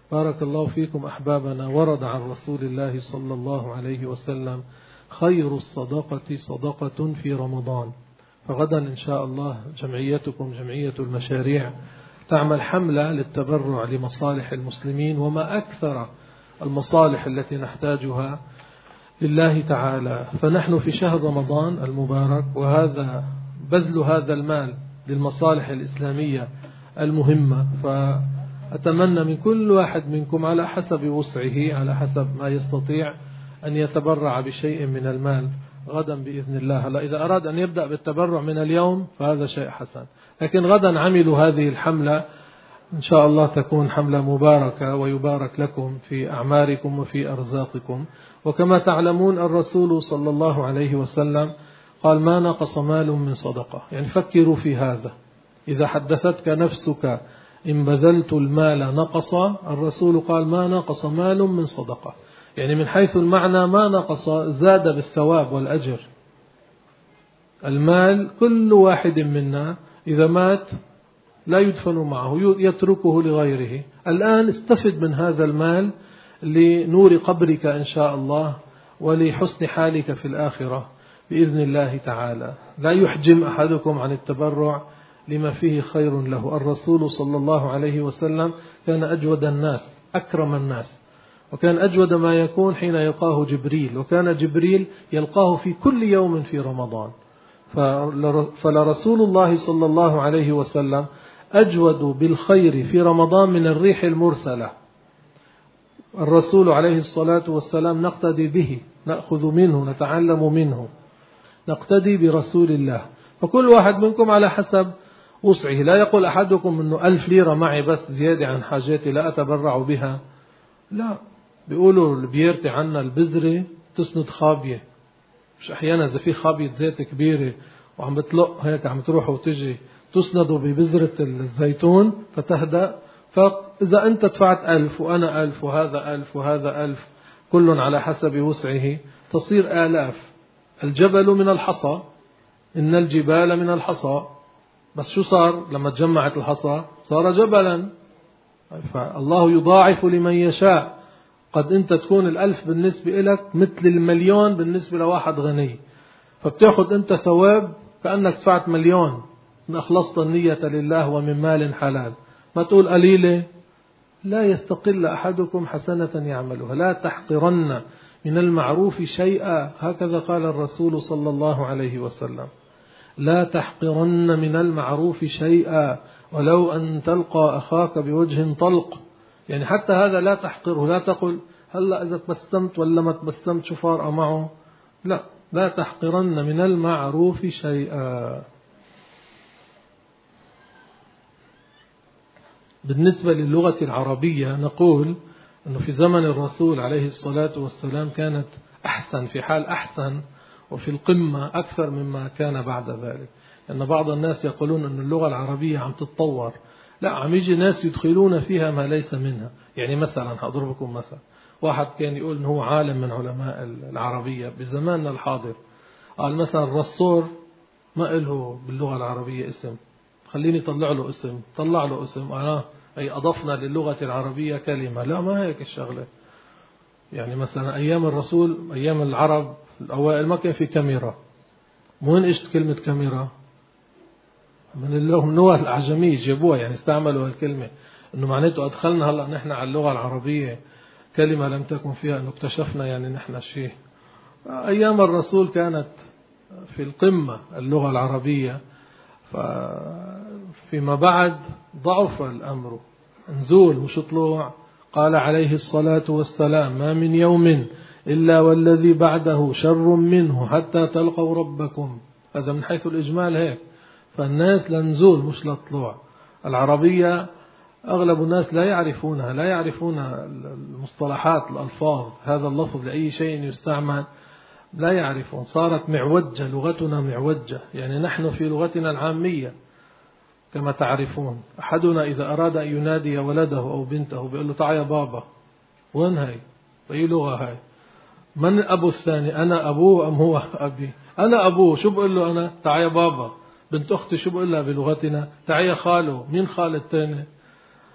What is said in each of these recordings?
بارك الله فيكم أحبابنا. ورد عن رسول الله صلى الله عليه وسلم: خير الصدقة صدقة في رمضان. فغدا إن شاء الله جمعيتكم جمعية المشاريع تعمل حملة للتبرع لمصالح المسلمين، وما أكثر المصالح التي نحتاجها لله تعالى. فنحن في شهر رمضان المبارك، وهذا بذل هذا المال للمصالح الإسلامية المهمة. فأتمنى من كل واحد منكم على حسب وسعه، على حسب ما يستطيع، أن يتبرع بشيء من المال غدا بإذن الله. هلا إذا أراد أن يبدأ بالتبرع من اليوم فهذا شيء حسن، لكن غدا عملوا هذه الحملة إن شاء الله تكون حملة مباركة، ويبارك لكم في أعماركم وفي أرزاقكم. وكما تعلمون الرسول صلى الله عليه وسلم قال: ما نقص مال من صدقة. يعني فكروا في هذا، إذا حدثتك نفسك إن بذلت المال نقص، الرسول قال: ما نقص مال من صدقة. يعني من حيث المعنى ما نقص، زاد بالثواب والأجر. المال كل واحد منا إذا مات لا يدفن معه، يتركه لغيره. الآن استفد من هذا المال لنور قبرك إن شاء الله، ولحسن حالك في الآخرة بإذن الله تعالى. لا يحجم أحدكم عن التبرع لما فيه خير له. الرسول صلى الله عليه وسلم كان أجود الناس، أكرم الناس، وكان أجود ما يكون حين يلقاه جبريل، وكان جبريل يلقاه في كل يوم في رمضان. فلرسول الله صلى الله عليه وسلم أجود بالخير في رمضان من الريح المرسلة. الرسول عليه الصلاة والسلام نقتدي به، نأخذ منه، نتعلم منه، نقتدي برسول الله. فكل واحد منكم على حسب وسعه. لا يقول أحدكم أنه 1000 ليرة معي بس زيادة عن حاجاتي لا أتبرع بها. لا، بيقولوا اللي بيرتي عنا البذرة تسند خابية. مش أحيانا إذا في خابية زيت كبيرة وعم بتلق هيك عم تروح وتجي، تسندوا ببذرة الزيتون فتهدأ. فإذا أنت دفعت 1000 وأنا 1000 وهذا 1000 وهذا 1000، كل على حسب وسعه، تصير آلاف. الجبل من الحصى، إن الجبال من الحصى. بس شو صار لما تجمعت الحصى؟ صار جبلا. فالله يضاعف لمن يشاء. قد أنت تكون 1000 بالنسبة لك مثل 1,000,000 بالنسبة لواحد غني، فبتأخذ أنت ثواب كأنك دفعت 1,000,000 إن أخلصت النية لله ومن مال حلال. ما تقول قليلة. لا يستقل أحدكم حسنة يعملها، لا تحقرن من المعروف شيئا. هكذا قال الرسول صلى الله عليه وسلم: لا تحقرن من المعروف شيئا ولو أن تلقى أخاك بوجه طلق. يعني حتى هذا لا تحقره. لا تقل هلأ إذا تبسمت ولا ما تبسمت شو فارقة معه. لا، لا تحقرن من المعروف شيئا. بالنسبة للغة العربية نقول أنه في زمن الرسول عليه الصلاة والسلام كانت أحسن، في حال أحسن، وفي القمة أكثر مما كان بعد ذلك. لأن بعض الناس يقولون أن اللغة العربية عم تتطور. لا، عم يجي ناس يدخلون فيها ما ليس منها. يعني مثلا هضربكم مثل، واحد كان يقول أنه هو عالم من علماء العربية بزماننا الحاضر، قال مثلا الرسول ما له باللغة العربية اسم، خليني طلع له اسم. طلع له اسم، أي أضفنا للغة العربية كلمة. لا، ما هيك الشغلة. يعني مثلا أيام الرسول، أيام العرب الأوائل ما كان في كاميرا. وين إجت كلمة كاميرا؟ من اللغة الأعجمية جابوها، يعني استعملوا الكلمة، إنه معناته أدخلنا هلأ نحن على اللغة العربية كلمة لم تكن فيها، إنه اكتشفنا يعني نحن شيء. أيام الرسول كانت في القمة اللغة العربية. فيما بعد ضعف الأمر، نزول مش طلوع. قال عليه الصلاة والسلام: ما من يوم إلا والذي بعده شر منه حتى تلقوا ربكم. هذا من حيث الإجمال هيك. فالناس لنزول مش لطلوع. العربية أغلب الناس لا يعرفونها، لا يعرفون المصطلحات، الألفاظ، هذا اللفظ لأي شيء يستعمل لا يعرفون. صارت معوجة، لغتنا معوجة. يعني نحن في لغتنا العامية كما تعرفون، أحدنا إذا أراد أن ينادي ولده أو بنته بيقول له: تعال يا بابا. وين هاي؟ أي لغة هاي؟ من أبو الثاني؟ أنا أبوه أم هو أبي؟ أنا أبوه. شو بقول له أنا؟ تعال يا بابا. بنت أختي شو بقول لها بلغتنا؟ تعال يا خاله. مين خال الثاني؟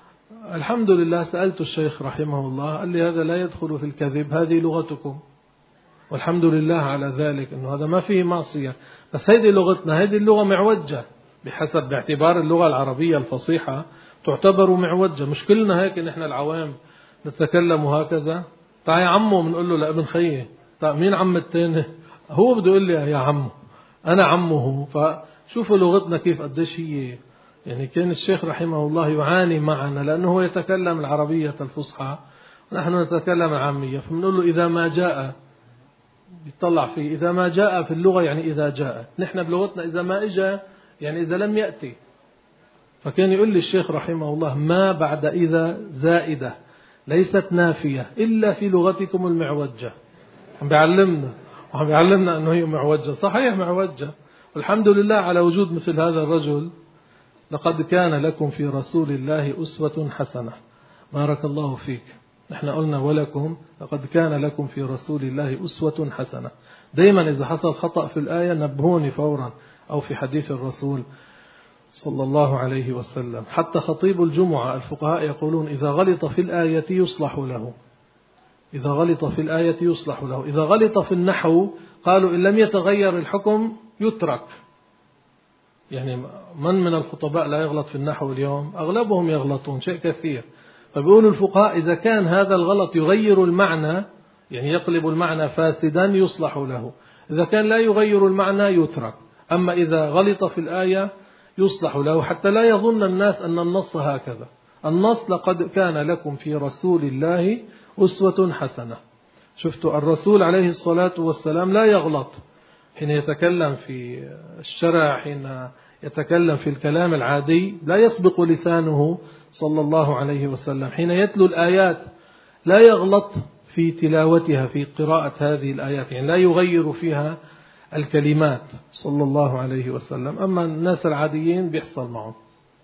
الحمد لله سألت الشيخ رحمه الله قال لي هذا لا يدخل في الكذب، هذه لغتكم، والحمد لله على ذلك، إنه هذا ما فيه معصية، بس هذه لغتنا، هذه اللغة معوجة بحسب باعتبار اللغة العربية الفصيحة تعتبر معوجة. مش كلنا هيك نحن العوام نتكلم هكذا. تعال يا عمو بنقول له لابن خيه، طيب مين عم التاني؟ هو بده يقول لي يا عمو، أنا عمه. فشوفوا لغتنا كيف قديش هي، يعني كان الشيخ رحمه الله يعاني معنا لأنه هو يتكلم العربية الفصحى ونحن نتكلم العامية، فبنقول له إذا ما جاء، يطلع فيه إذا ما جاء في اللغة يعني إذا جاء، نحن بلغتنا إذا ما إجا يعني إذا لم يأتي. فكان يقول لي الشيخ رحمه الله ما بعد إذا زائدة ليست نافية إلا في لغتكم المعوجة. عم بيعلمنا أنه هي معوجة، صحيح معوجة، والحمد لله على وجود مثل هذا الرجل. لقد كان لكم في رسول الله أسوة حسنة. بارك الله فيك. نحن قلنا ولكم، لقد كان لكم في رسول الله أسوة حسنة. دايما إذا حصل خطأ في الآية نبهوني فورا، أو في حديث الرسول صلى الله عليه وسلم. حتى خطيب الجمعة الفقهاء يقولون إذا غلط في الآية يصلح له، إذا غلط في الآية يصلح له. إذا غلط في النحو قالوا إن لم يتغير الحكم يترك. يعني من الخطباء لا يغلط في النحو اليوم؟ أغلبهم يغلطون شيء كثير. فبيقولوا الفقهاء إذا كان هذا الغلط يغير المعنى، يعني يقلب المعنى فاسدا، يصلح له. إذا كان لا يغير المعنى يترك. أما إذا غلط في الآية يصلح له، حتى لا يظن الناس أن النص هكذا. النص لقد كان لكم في رسول الله أسوة حسنة. شفتوا الرسول عليه الصلاة والسلام لا يغلط حين يتكلم في الشرع، حين يتكلم في الكلام العادي لا يسبق لسانه صلى الله عليه وسلم. حين يتلو الآيات لا يغلط في تلاوتها، في قراءة هذه الآيات، يعني لا يغير فيها الكلمات صلى الله عليه وسلم. أما الناس العاديين بيحصل معهم.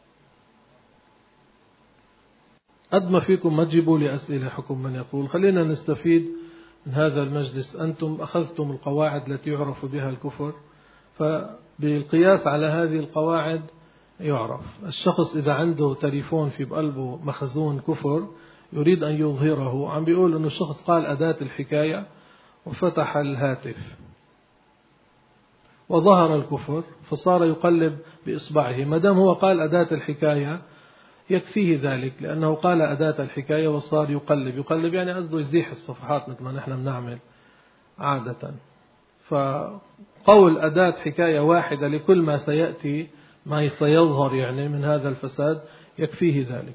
قد ما فيكم ما تجيبوا لي أسئلة حكم من يقول. خلينا نستفيد من هذا المجلس. أنتم أخذتم القواعد التي يعرف بها الكفر، فبالقياس على هذه القواعد يعرف الشخص إذا عنده تليفون في بقلبه مخزون كفر يريد أن يظهره. عم بيقول أنه الشخص قال أداة الحكاية وفتح الهاتف وظهر الكفر، فصار يقلب بإصبعه. ما دام هو قال أداة الحكاية يكفيه ذلك، لأنه قال أداة الحكاية وصار يقلب يعني قصده يزيح الصفحات مثل ما نحن بنعمل عادة. فقول أداة حكاية واحدة لكل ما سيأتي، ما سيظهر يعني من هذا الفساد، يكفيه ذلك.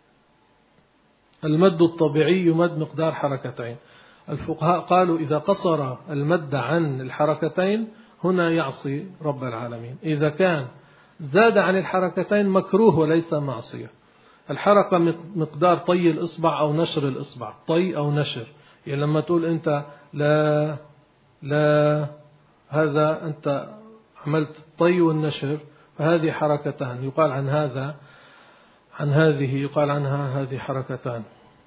المد الطبيعي يمد مقدار حركتين. الفقهاء قالوا إذا قصر المد عن الحركتين هنا يعصي رب العالمين. إذا كان زاد عن الحركتين مكروه وليس معصية. الحركة مقدار طي الإصبع أو نشر الإصبع، طي أو نشر. يعني لما تقول أنت لا هذا أنت عملت طي والنشر، فهذه حركتان يقال عن هذا، عن هذه يقال عنها هذه حركتان.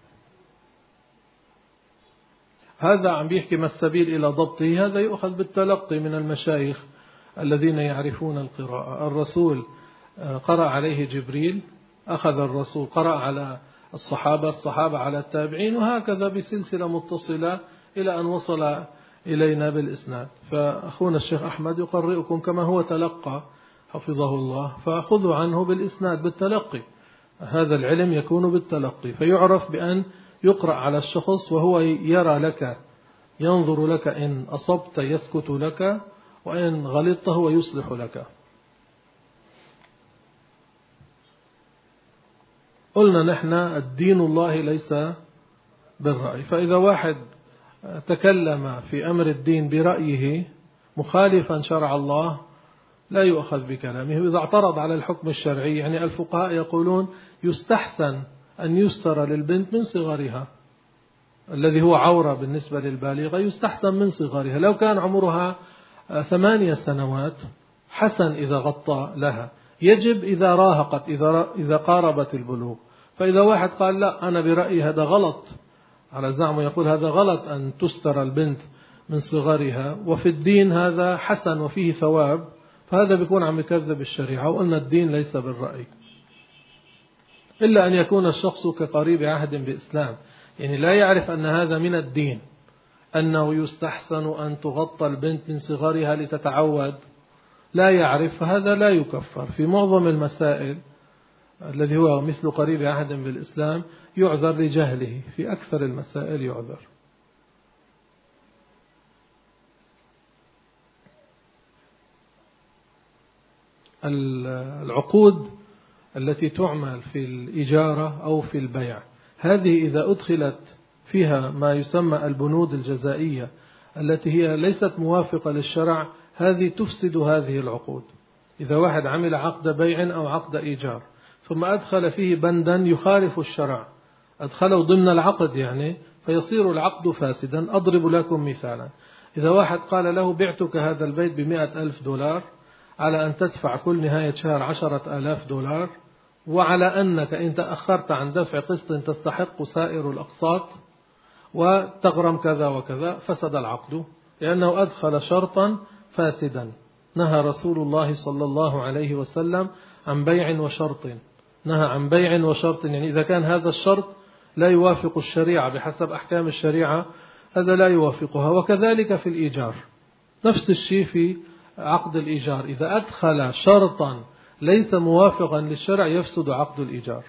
هذا عم بيحكي ما السبيل إلى ضبطه. هذا يؤخذ بالتلقي من المشايخ الذين يعرفون القراءة. الرسول قرأ عليه جبريل، أخذ الرسول قرأ على الصحابة على التابعين، وهكذا بسلسلة متصلة إلى أن وصل إلينا بالإسناد. فأخونا الشيخ أحمد يقرئكم كما هو تلقى حفظه الله، فأخذوا عنه بالإسناد بالتلقي. هذا العلم يكون بالتلقي، فيعرف بأن يقرأ على الشخص وهو يرى لك، ينظر لك، إن أصبت يسكت لك، وإن غلطت هو يصلح لك. قلنا نحن الدين الله ليس بالرأي. فإذا واحد تكلم في أمر الدين برأيه مخالفا شرع الله لا يؤخذ بكلامه. إذا اعترض على الحكم الشرعي، يعني الفقهاء يقولون يستحسن أن يستر للبنت من صغرها، الذي هو عورة بالنسبة للبالغة يستحسن من صغرها. لو كان عمرها 8 سنوات حسن إذا غطى لها، يجب إذا راهقت، إذا قاربت البلوغ. فإذا واحد قال لا أنا برأيي هذا غلط، على زعمه يقول هذا غلط أن تستر البنت من صغرها، وفي الدين هذا حسن وفيه ثواب، فهذا بيكون عم يكذب الشريعة. وقلنا الدين ليس بالرأي. إلا أن يكون الشخص كقريب عهد بإسلام، يعني لا يعرف أن هذا من الدين، أنه يستحسن أن تغطى البنت من صغرها لتتعود، لا يعرف، فهذا لا يكفر. في معظم المسائل الذي هو مثل قريب عهد بالإسلام يعذر لجهله، في أكثر المسائل يعذر. العقود التي تعمل في الإجارة أو في البيع، هذه إذا أدخلت فيها ما يسمى البنود الجزائية التي هي ليست موافقة للشرع، هذه تفسد هذه العقود. إذا واحد عمل عقد بيع أو عقد إيجار ثم أدخل فيه بندا يخالف الشرع، أدخله ضمن العقد يعني، فيصير العقد فاسدا. أضرب لكم مثالا: إذا واحد قال له بعتك هذا البيت ب$100,000 على أن تدفع كل نهاية شهر $10,000، وعلى أنك إن تأخرت عن دفع قسط تستحق سائر الأقساط وتغرم كذا وكذا، فسد العقد لأنه أدخل شرطا فاسدا. نهى رسول الله صلى الله عليه وسلم عن بيع وشرط، نهى عن بيع وشرط، يعني إذا كان هذا الشرط لا يوافق الشريعة بحسب أحكام الشريعة هذا لا يوافقها. وكذلك في الإيجار، نفس الشيء في عقد الإيجار، إذا أدخل شرطا ليس موافقا للشرع يفسد عقد الإيجار.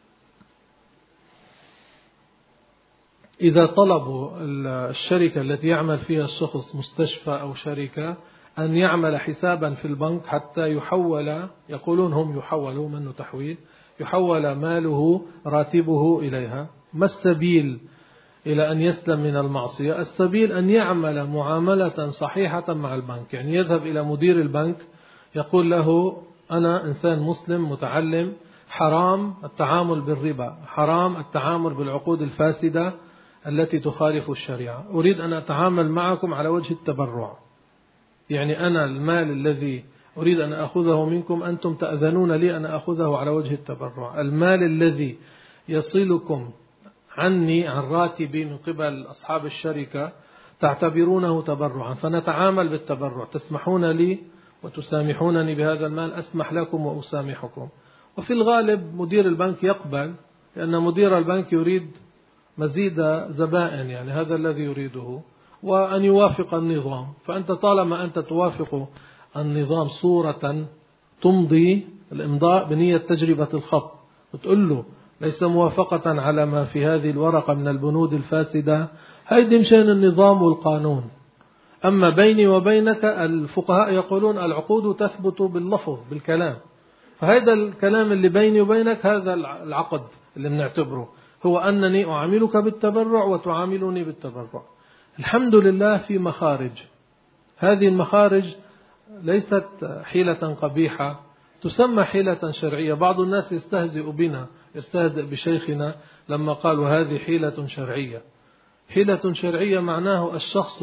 إذا طلبوا الشركة التي يعمل فيها الشخص، مستشفى أو شركة، أن يعمل حسابا في البنك حتى يحول، يقولون هم يحولوا منه تحويل، يحول ماله راتبه إليها، ما السبيل إلى أن يسلم من المعصية؟ السبيل أن يعمل معاملة صحيحة مع البنك، يعني يذهب إلى مدير البنك يقول له أنا إنسان مسلم متعلم، حرام التعامل بالربا، حرام التعامل بالعقود الفاسدة التي تخالف الشريعة، أريد أن أتعامل معكم على وجه التبرع، يعني أنا المال الذي أريد أن أخذه منكم أنتم تأذنون لي أن أخذه على وجه التبرع، المال الذي يصلكم عني عن راتبي من قبل أصحاب الشركة تعتبرونه تبرعا، فنتعامل بالتبرع، تسمحون لي وتسامحونني بهذا المال، أسمح لكم وأسامحكم. وفي الغالب مدير البنك يقبل، لأن مدير البنك يريد مزيد زبائن، يعني هذا الذي يريده، وأن يوافق النظام. فأنت طالما أنت توافق النظام صورة تمضي الإمضاء بنية تجربة الخط، وتقول له ليس موافقة على ما في هذه الورقة من البنود الفاسدة، هيدي مشان النظام والقانون. أما بيني وبينك، الفقهاء يقولون العقود تثبت باللفظ بالكلام، فهذا الكلام اللي بيني وبينك هذا العقد اللي بنعتبره هو أنني أعاملك بالتبرع وتعاملني بالتبرع. الحمد لله في مخارج، هذه المخارج ليست حيلة قبيحة، تسمى حيلة شرعية. بعض الناس يستهزئ بنا، يستهزئ بشيخنا لما قالوا هذه حيلة شرعية. حيلة شرعية معناه الشخص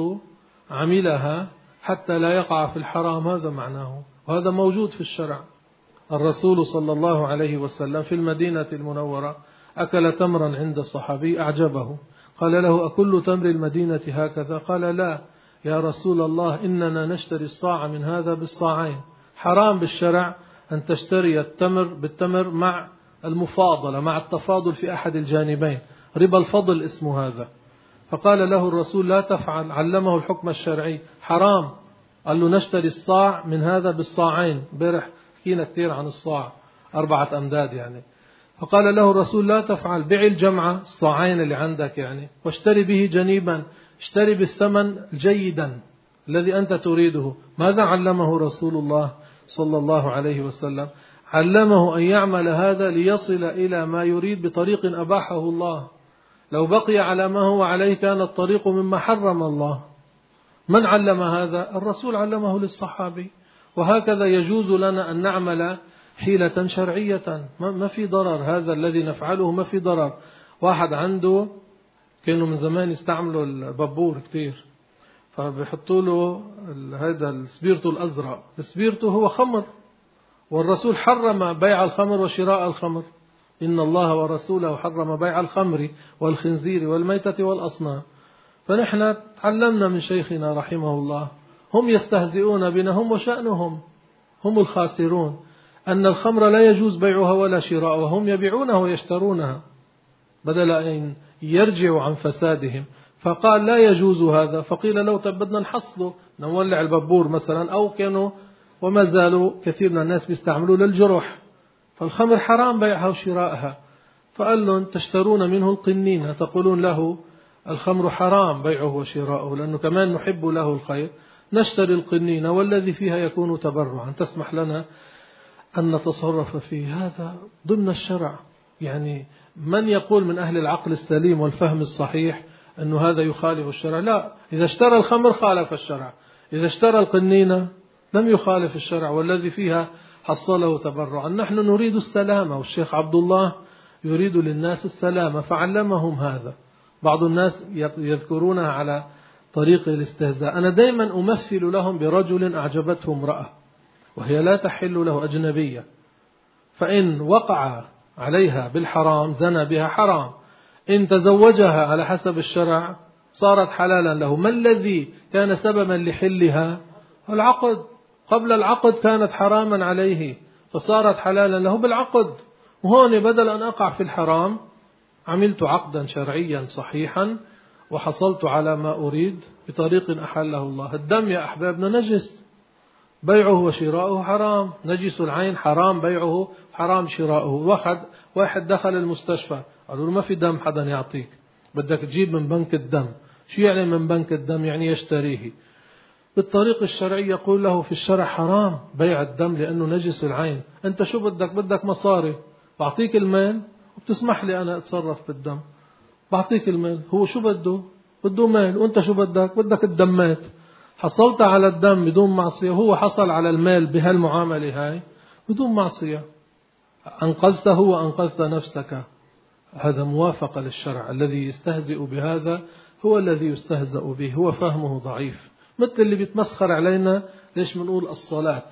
عملها حتى لا يقع في الحرام، هذا معناه، وهذا موجود في الشرع. الرسول صلى الله عليه وسلم في المدينة المنورة أكل تمرا عند صحابي أعجبه، قال له أكل تمر المدينة هكذا؟ قال لا يا رسول الله، إننا نشتري الصاع من هذا بالصاعين. حرام بالشرع أن تشتري التمر بالتمر مع المفاضلة، مع التفاضل في أحد الجانبين، ربا الفضل اسمه هذا. فقال له الرسول لا تفعل، علمه الحكم الشرعي، حرام. قال له نشتري الصاع من هذا بالصاعين، برح حكينا كثير عن الصاع 4 أمداد يعني. فقال له الرسول لا تفعل، بيع الجمعة الصاعين اللي عندك يعني، واشتري به جنيبا، اشتري بالثمن جيدا الذي أنت تريده. ماذا علمه رسول الله صلى الله عليه وسلم؟ علمه أن يعمل هذا ليصل إلى ما يريد بطريق أباحه الله. لو بقي على ما هو عليه كان الطريق مما حرم الله. من علم هذا؟ الرسول علمه للصحابي. وهكذا يجوز لنا أن نعمل حيلة شرعية، ما في ضرر، هذا الذي نفعله ما في ضرر. واحد عنده، كانوا من زمان يستعملوا البابور كتير، فبيحطوا له هذا السبيرتو الأزرق، السبيرتو هو خمر، والرسول حرم بيع الخمر وشراء الخمر، إن الله ورسوله حرم بيع الخمر والخنزير والميتة والأصنام. فنحن تعلمنا من شيخنا رحمه الله، هم يستهزئون بنا، هم وشأنهم، هم الخاسرون. أن الخمر لا يجوز بيعها ولا شراءها، وهم يبيعونها ويشترونها بدل أن يرجعوا عن فسادهم. فقال لا يجوز هذا. فقيل له طب بدنا نحصله، نولع البابور مثلا، أو كانوا وما زالوا كثير من الناس بيستعملوا للجرح، فالخمر حرام بيعها وشراءها. فقال لهم تشترون منه القنين، تقولون له الخمر حرام بيعه وشراءه لأنه كمان نحب له الخير، نشتري القنين والذي فيها يكون تبرعا، تسمح لنا أن نتصرف فيه. هذا ضمن الشرع. يعني من يقول من أهل العقل السليم والفهم الصحيح أنه هذا يخالف الشرع؟ لا، إذا اشترى الخمر خالف الشرع، إذا اشترى القنينة لم يخالف الشرع، والذي فيها حصله تبرعا. نحن نريد السلامة، والشيخ عبد الله يريد للناس السلامة فعلمهم هذا. بعض الناس يذكرونها على طريق الاستهزاء. أنا دائما أمثل لهم برجل أعجبته امرأة وهي لا تحل له، أجنبية، فإن وقع عليها بالحرام زنى بها حرام، إن تزوجها على حسب الشرع صارت حلالا له. ما الذي كان سببا لحلها؟ العقد. قبل العقد كانت حراما عليه فصارت حلالا له بالعقد. وهون بدل أن أقع في الحرام عملت عقدا شرعيا صحيحا وحصلت على ما أريد بطريق أحله الله. الدم يا أحبابنا نجس، بيعه وشراؤه حرام. نجس العين حرام بيعه، حرام شراؤه. واحد دخل المستشفى قالوا له ما في دم حدا يعطيك، بدك تجيب من بنك الدم. شو يعني من بنك الدم؟ يعني يشتريه. بالطريق الشرعي يقول له في الشرع حرام بيع الدم لأنه نجس العين. أنت شو بدك مصاري، بعطيك المال وبتسمح لي أنا أتصرف بالدم، بعطيك المال. هو شو بده مال، وأنت شو بدك الدمات. حصلت على الدم بدون معصية، هو حصل على المال بهالمعاملة هاي بدون معصية. أنقذته وأنقذت نفسك. هذا موافقة للشرع. الذي يستهزئ بهذا هو الذي يستهزأ به، هو فهمه ضعيف. مثل اللي بيتمسخر علينا ليش منقول الصلاة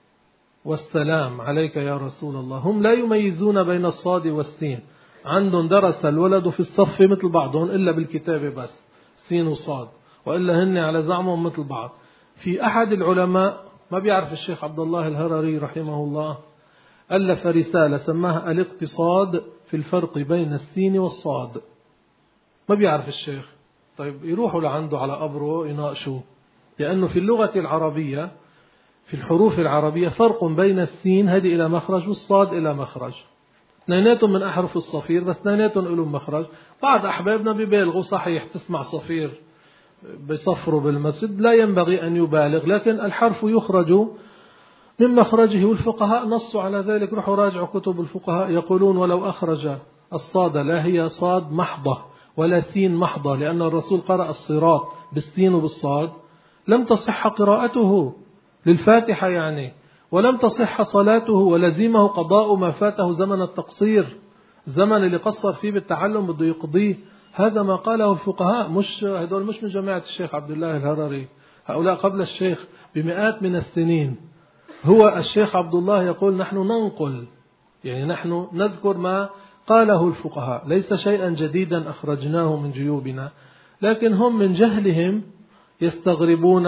والسلام عليك يا رسول الله. هم لا يميزون بين الصاد والسين. عندهم درس الولد في الصف مثل بعضهم إلا بالكتابة بس سين وصاد، وإلا هن على زعمهم مثل بعض. في أحد العلماء ما بيعرف الشيخ عبد الله الهرري رحمه الله ألف رسالة سماها الاقتصاد في الفرق بين السين والصاد. ما بيعرف الشيخ. طيب يروحوا لعنده على قبره يناقشوا، لأنه في اللغة العربية في الحروف العربية فرق بين السين هذه إلى مخرج والصاد إلى مخرج. اثنيناتهم من أحرف الصفير بس اثنيناتهم لهم مخرج. بعض أحبابنا ببالغوا، صحيح تسمع صفير بصفروا بالمسجد، لا ينبغي أن يبالغ، لكن الحرف يخرج من مخرجه، والفقهاء نصوا على ذلك. روحوا راجعوا كتب الفقهاء يقولون ولو أخرج الصاد لا هي صاد محضة ولا سين محضة، لأن الرسول قرأ الصراط بالسين وبالصاد لم تصح قراءته للفاتحة يعني، ولم تصح صلاته، ولزمه قضاء ما فاته زمن التقصير. الزمن اللي قصر فيه بالتعلم بده يقضيه. هذا ما قاله الفقهاء، مش هدول مش من جماعة الشيخ عبد الله الهرري، هؤلاء قبل الشيخ بمئات من السنين. هو الشيخ عبد الله يقول نحن ننقل، يعني نحن نذكر ما قاله الفقهاء، ليس شيئا جديدا أخرجناه من جيوبنا، لكن هم من جهلهم يستغربون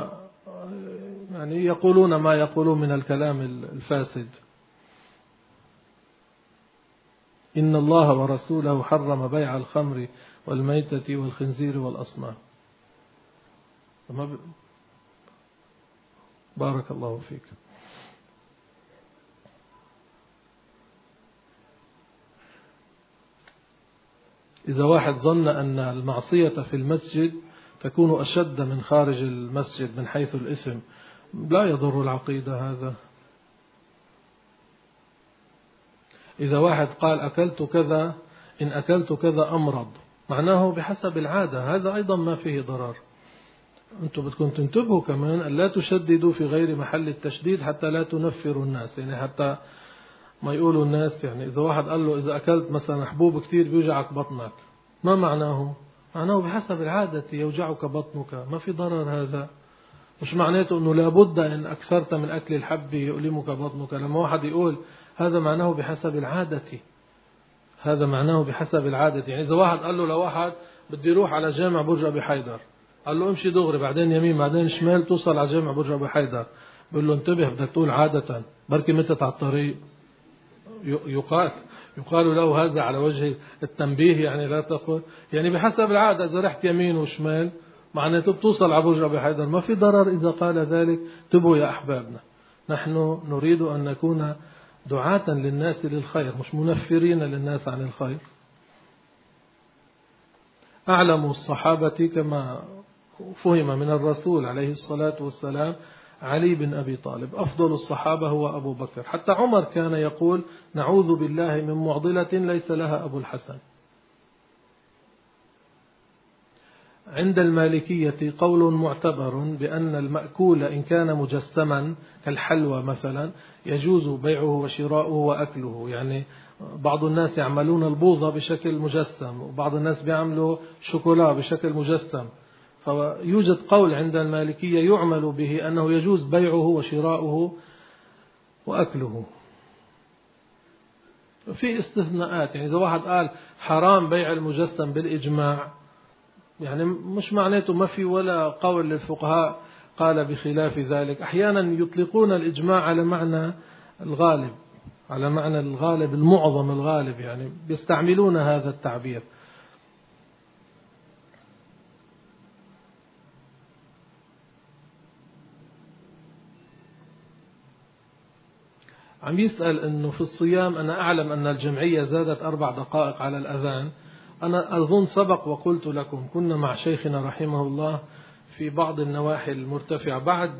يعني يقولون ما يقولون من الكلام الفاسد. إن الله ورسوله حرم بيع الخمر والميتة والخنزير والأصنام. بارك الله فيك. إذا واحد ظن أن المعصية في المسجد تكون أشد من خارج المسجد من حيث الإثم، لا يضر العقيدة هذا. إذا واحد قال أكلت كذا، إن أكلت كذا أمرض، معناه بحسب العادة، هذا أيضا ما فيه ضرر. أنتم بدكم تنتبهوا كمان أن لا تشددوا في غير محل التشديد حتى لا تنفروا الناس، يعني حتى ما يقولوا الناس، يعني إذا واحد قال له إذا أكلت مثلا حبوب كتير بيوجعك بطنك، ما معناه؟ معناه بحسب العادة يوجعك بطنك، ما في ضرر. هذا مش معناته أنه لابد أن أكثرت من أكل الحب يؤلمك بطنك. لما واحد يقول هذا معناه بحسب العادة، هذا معناه بحسب العادة. يعني إذا واحد قال له لواحد بدي يروح على جامع برج أبي حيدر، قال له امشي دغري بعدين يمين بعدين شمال توصل على جامع برج أبي حيدر، بيقول له انتبه بدك تقول عادة بركي متت على الطريق، يقال له هذا على وجه التنبيه، يعني لا تقول، يعني بحسب العادة إذا رحت يمين وشمال معناته بتوصل على برج أبي حيدر، ما في ضرر إذا قال ذلك. انتبهوا يا أحبابنا، نحن نريد أن نكون دعاة للناس للخير مش منفرين للناس عن الخير. أعلم الصحابة كما فهم من الرسول عليه الصلاة والسلام علي بن أبي طالب، أفضل الصحابة هو أبو بكر. حتى عمر كان يقول نعوذ بالله من معضلة ليس لها أبو الحسن. عند المالكية قول معتبر بأن المأكول إن كان مجسما كالحلوى مثلا يجوز بيعه وشراؤه وأكله. يعني بعض الناس يعملون البوظة بشكل مجسم، وبعض الناس بيعملوا شوكولا بشكل مجسم، فيوجد قول عند المالكية يعمل به أنه يجوز بيعه وشراؤه وأكله. في استثناءات، يعني إذا واحد قال حرام بيع المجسم بالإجماع، يعني مش معناته ما في ولا قول للفقهاء قال بخلاف ذلك. أحيانا يطلقون الإجماع على معنى الغالب، على معنى الغالب المعظم الغالب، يعني بيستعملون هذا التعبير. عم يسأل أنه في الصيام أنا أعلم أن الجمعية زادت 4 دقائق على الأذان. أنا أظن سبق وقلت لكم كنا مع شيخنا رحمه الله في بعض النواحي المرتفعة بعد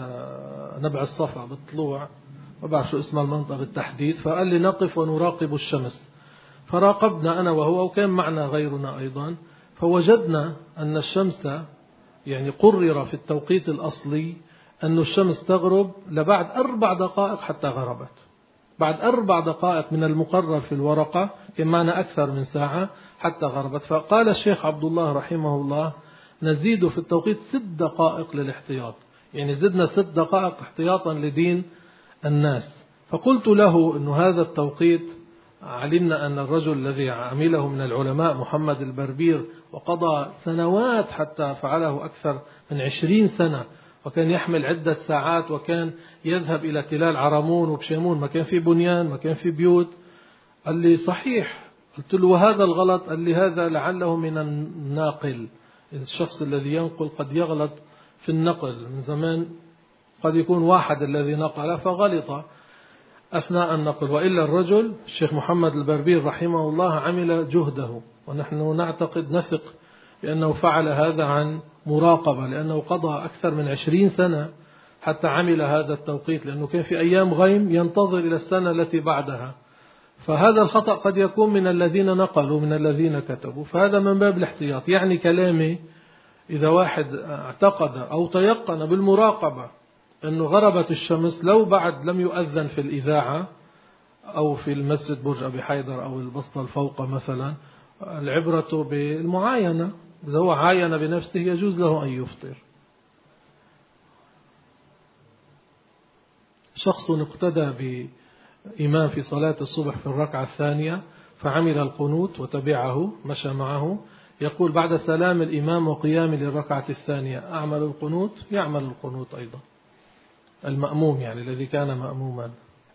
نبع الصفا بالطلوع، ما بعرف شو اسم المنطقة بالتحديد، فقال لي نقف ونراقب الشمس، فراقبنا أنا وهو وكان معنا غيرنا أيضا، فوجدنا أن الشمس يعني قرر في التوقيت الأصلي أن الشمس تغرب لبعد 4 دقائق حتى غربت. بعد 4 دقائق من المقرر في الورقة، كان معنا أكثر من ساعة حتى غربت. فقال الشيخ عبد الله رحمه الله نزيد في التوقيت 6 دقائق للاحتياط، يعني زدنا 6 دقائق احتياطا لدين الناس. فقلت له أن هذا التوقيت علمنا أن الرجل الذي عمله من العلماء محمد البربير وقضى سنوات حتى فعله أكثر من 20 سنة، وكان يحمل عدة ساعات، وكان يذهب إلى تلال عرمون وبشيمون، ما كان في بنيان، ما كان في بيوت. قال لي صحيح. قلت له وهذا الغلط؟ قال لي هذا لعله من الناقل، الشخص الذي ينقل قد يغلط في النقل، من زمان قد يكون واحد الذي نقل فغلط أثناء النقل، وإلا الرجل الشيخ محمد البربير رحمه الله عمل جهده، ونحن نعتقد نثق بأنه فعل هذا عن مراقبة، لأنه قضى أكثر من 20 سنة حتى عمل هذا التوقيت، لأنه كان في أيام غيم ينتظر إلى السنة التي بعدها. فهذا الخطأ قد يكون من الذين نقلوا، من الذين كتبوا، فهذا من باب الاحتياط. يعني كلامي إذا واحد اعتقد أو تيقن بالمراقبة أنه غربت الشمس لو بعد لم يؤذن في الإذاعة أو في المسجد برج أبي حيدر أو البسطة الفوق مثلا، العبرة بالمعاينة، إذا هو عاين بنفسه يجوز له أن يفطر. شخص اقتدى بإمام في صلاة الصبح في الركعة الثانية فعمل القنوت وتبعه مشى معه، يقول بعد سلام الإمام وقيام للركعة الثانية أعمل القنوت؟ يعمل القنوت أيضا المأموم، يعني الذي كان مأموما.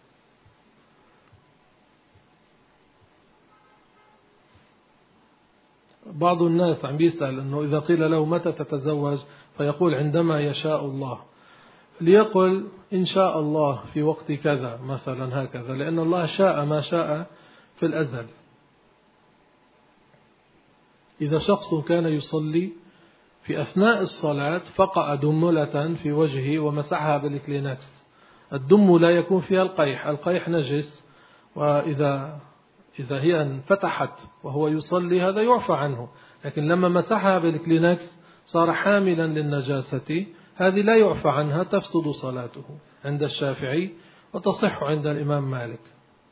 بعض الناس عم بيسأل أنه إذا قيل له متى تتزوج فيقول عندما يشاء الله، ليقل إن شاء الله في وقت كذا مثلا هكذا، لأن الله شاء ما شاء في الأزل. إذا شخص كان يصلي في أثناء الصلاة فقأ دملة في وجهه ومسحها بالكلينكس، الدم لا يكون فيها القيح، القيح نجس، وإذا هي انفتحت وهو يصلي هذا يعفى عنه، لكن لما مسحها بالكلينكس صار حاملا للنجاسة، هذه لا يعفى عنها، تفسد صلاته عند الشافعي وتصح عند الإمام مالك.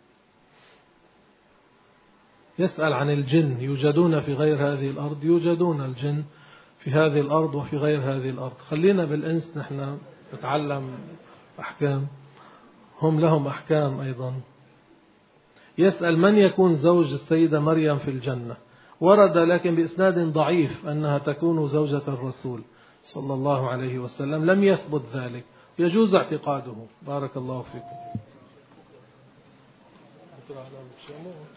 يسأل عن الجن، يوجدون في غير هذه الأرض؟ يوجدون الجن في هذه الأرض وفي غير هذه الأرض. خلينا بالإنس نحن نتعلم أحكام، هم لهم أحكام أيضا. يسأل من يكون زوج السيدة مريم في الجنة؟ ورد لكن بإسناد ضعيف أنها تكون زوجة الرسول صلى الله عليه وسلم، لم يثبت ذلك، يجوز اعتقاده. بارك الله فيكم.